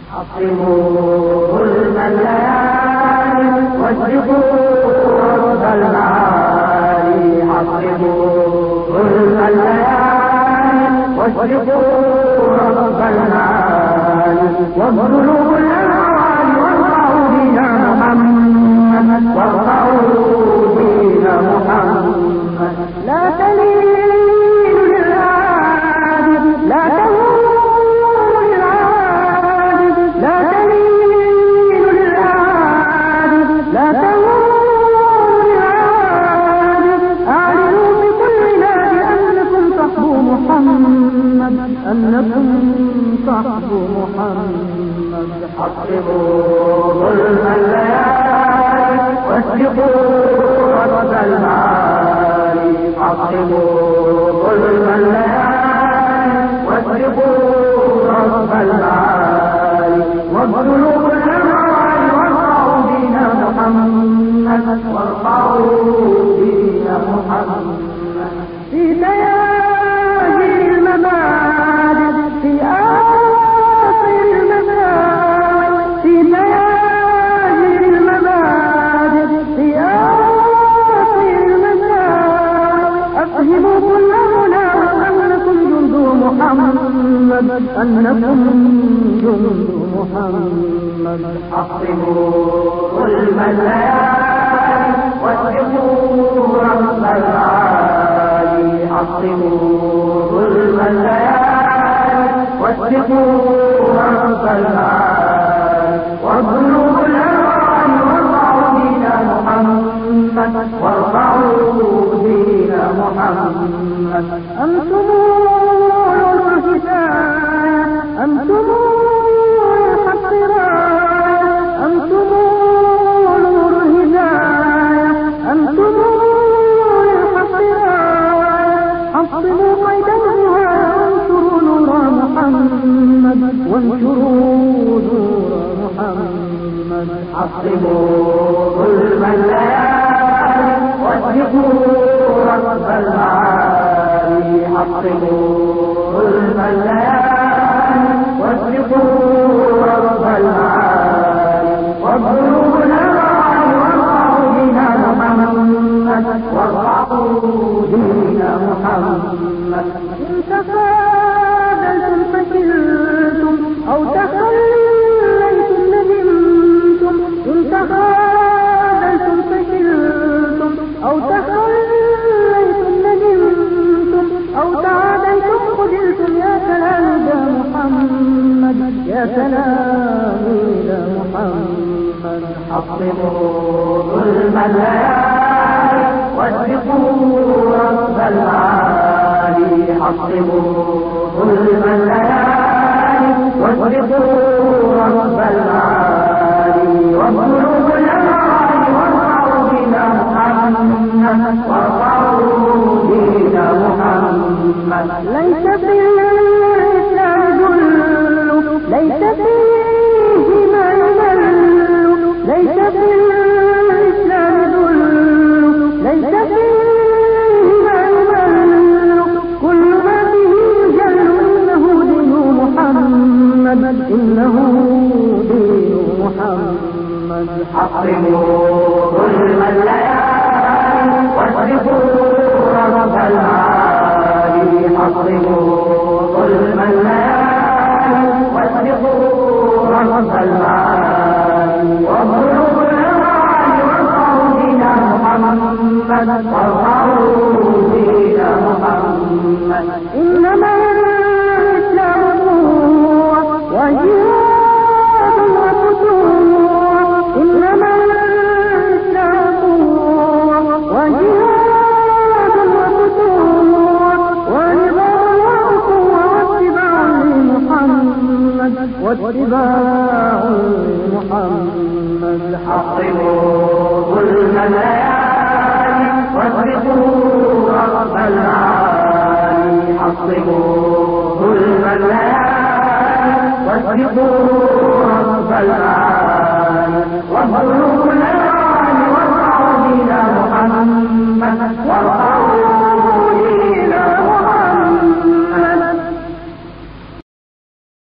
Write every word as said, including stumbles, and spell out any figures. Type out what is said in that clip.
حطموا ظلم الليالي واسبقوا رب المعالي. حطموا ظلم الليالي واسبقوا رب المعالي. وابذلوا الأموال وارفعوا دين محمد. وارفعوا دين محمد. لا تلين للعابد، لا تهون للعابد، لا تلين للعابد، لا تهون للعابد. أعلنوا بكل نادي أنكم صحب محمد، أنكم صحب محمد. حطموا ظلم الليالي واسبقوا رب المعالي. حطموا ظلم الليالي واسبقوا رب المعالي. وابذلوا الأموال وارفعوا دين محمد. وارفعوا دين محمد. في تياجر المبادئ، في آخر المساعي، في تياجر المبادئ، في آخر المساعي. أفهموا كل هنا وأنكم جند محمد، أنكم جند محمد. حطموا ظلم الليالي واسبقوا رب العالي. حطموا ظلم الليالي واسبقوا رب العالي. وابذلوا الأموال وارفعوا دين محمد. وارفعوا دين محمد. أنتم نور الهداية، أنتم الحق راية، أنتم نور الهداية، أنتم الحق راية. حطموا قيد الهوى وانشروا نور محمد، وانشروا نور محمد. حطموا ظلم الليالي واسبقوا رب المعالي. حطموا ظلم الليالي واسبقوا رب المعالي. وابذلوا الأموال وارفعوا دين محمد. وارفعوا دين محمد. إن تقابلتم فكلتم أو تخليتم ندمتم. إن تقابلتم فكلتم أو تخليتم ندمتم. أو تعاديتم خذلتم. يا سلام إلى محمد، يا سلام إلى محمد. حطموا ظلم الليالي واسبقوا رب المعالي. حطموا ظلم الليالي واسبقوا رب المعالي. وابذلوا الأموال وارفعوا دين محمد. وارفعوا دين محمد. ليس في الإسلام ذل، ليس فيه ما يذل. ليس في الإسلام ذل، ليس فيه ما يذل. كل ما فيه يجل. إنه دين محمد، إنه دين محمد. حطموا ظلم الليالي واسبقوا رب المعالي. حطموا ظلم الليالي واسبقوا رب المعالي. وابذلوا الأموال وارفعوا دين محمد. وارفعوا دين محمد. إنما الإسلام قوة وجهاد وفتوح. إنما الإسلام قوة وجهاد وفتوح. ونظام وأخوة واتباع لمحمد، واتباع لمحمد. حطموا ظلم الليالي واسبقوا رب المعالي. حطموا ظلم الليالي واسبقوا رب المعالي.